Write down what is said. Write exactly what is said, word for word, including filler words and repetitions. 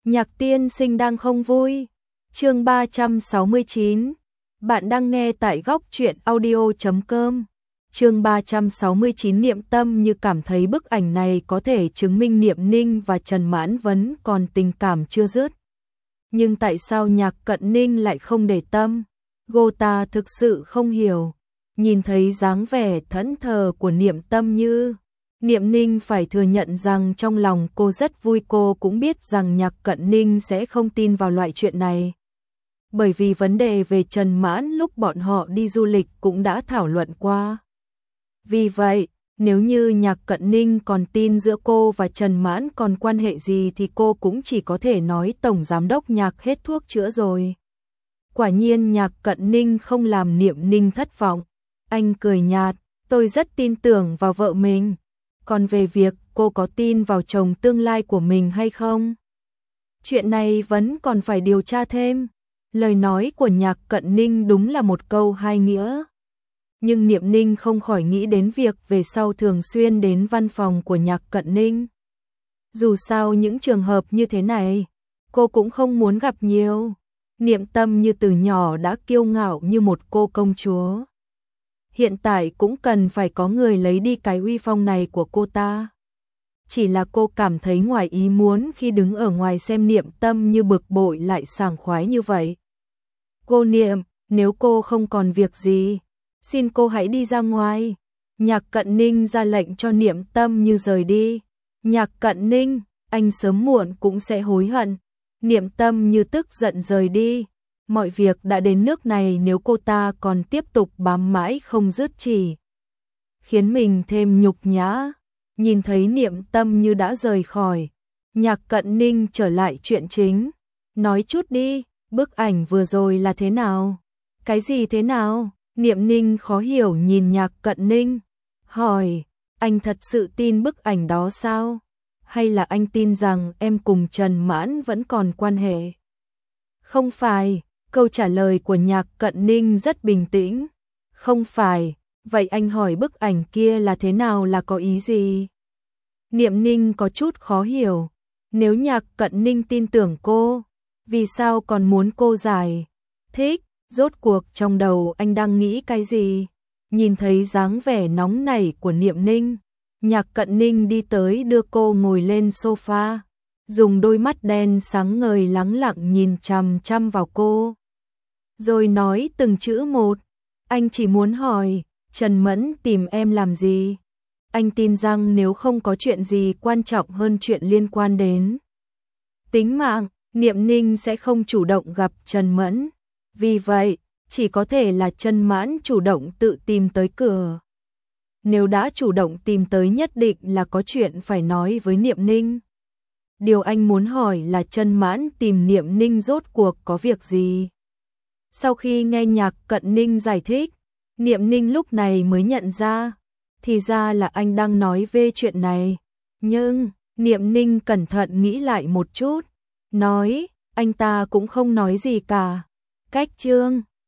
Nhạc tiên sinh đang không vui. Chương ba trăm sáu mươi chín. Bạn đang nghe tại góc truyện audio chấm com. Chương ba trăm sáu mươi chín. Niệm Tâm như cảm thấy bức ảnh này có thể chứng minh Niệm Ninh và Trần Mãn vẫn còn tình cảm chưa dứt. Nhưng tại sao Nhạc Cận Ninh lại không để tâm? Cô ta thực sự không hiểu. Nhìn thấy dáng vẻ thẫn thờ của Niệm Tâm như... Niệm Ninh phải thừa nhận rằng trong lòng cô rất vui, cô cũng biết rằng Nhạc Cận Ninh sẽ không tin vào loại chuyện này. Bởi vì vấn đề về Trần Mãn lúc bọn họ đi du lịch cũng đã thảo luận qua. Vì vậy, nếu như Nhạc Cận Ninh còn tin giữa cô và Trần Mãn còn quan hệ gì thì cô cũng chỉ có thể nói Tổng Giám đốc Nhạc hết thuốc chữa rồi. Quả nhiên Nhạc Cận Ninh không làm Niệm Ninh thất vọng. Anh cười nhạt, tôi rất tin tưởng vào vợ mình. Còn về việc cô có tin vào chồng tương lai của mình hay không? Chuyện này vẫn còn phải điều tra thêm. Lời nói của Nhạc Cận Ninh đúng là một câu hai nghĩa. Nhưng Niệm Ninh không khỏi nghĩ đến việc về sau thường xuyên đến văn phòng của Nhạc Cận Ninh. Dù sao những trường hợp như thế này, cô cũng không muốn gặp nhiều. Niệm Tâm như từ nhỏ đã kiêu ngạo như một cô công chúa. Hiện tại cũng cần phải có người lấy đi cái uy phong này của cô ta. Chỉ là cô cảm thấy ngoài ý muốn khi đứng ở ngoài xem Niệm Tâm như bực bội lại sảng khoái như vậy. Cô Niệm, nếu cô không còn việc gì, xin cô hãy đi ra ngoài. Nhạc Cận Ninh ra lệnh cho Niệm Tâm như rời đi. Nhạc Cận Ninh, anh sớm muộn cũng sẽ hối hận. Niệm Tâm như tức giận rời đi. Mọi việc đã đến nước này, nếu cô ta còn tiếp tục bám mãi không dứt chỉ khiến mình thêm nhục nhã. Nhìn thấy Niệm Tâm như đã rời khỏi, Nhạc Cận Ninh trở lại chuyện chính. Nói chút đi, bức ảnh vừa rồi là thế nào? Cái gì thế nào? Niệm Ninh khó hiểu nhìn Nhạc Cận Ninh, hỏi, anh thật sự tin bức ảnh đó sao? Hay là anh tin rằng em cùng Trần Mãn vẫn còn quan hệ? Không phải. Câu trả lời của Nhạc Cận Ninh rất bình tĩnh. Không phải, vậy anh hỏi bức ảnh kia là thế nào, là có ý gì? Niệm Ninh có chút khó hiểu. Nếu Nhạc Cận Ninh tin tưởng cô, vì sao còn muốn cô giải thích? Rốt cuộc trong đầu anh đang nghĩ cái gì? Nhìn thấy dáng vẻ nóng nảy của Niệm Ninh, Nhạc Cận Ninh đi tới đưa cô ngồi lên sofa, dùng đôi mắt đen sáng ngời lắng lặng nhìn chằm chằm vào cô. Rồi nói từng chữ một, anh chỉ muốn hỏi, Trần Mẫn tìm em làm gì? Anh tin rằng nếu không có chuyện gì quan trọng hơn chuyện liên quan đến tính mạng, Niệm Ninh sẽ không chủ động gặp Trần Mẫn. Vì vậy, chỉ có thể là Trần Mãn chủ động tự tìm tới cửa. Nếu đã chủ động tìm tới nhất định là có chuyện phải nói với Niệm Ninh. Điều anh muốn hỏi là Trần Mãn tìm Niệm Ninh rốt cuộc có việc gì? Sau khi nghe Nhạc Cận Ninh giải thích, Niệm Ninh lúc này mới nhận ra, thì ra là anh đang nói về chuyện này. Nhưng, Niệm Ninh cẩn thận nghĩ lại một chút, nói, anh ta cũng không nói gì cả. Cách chương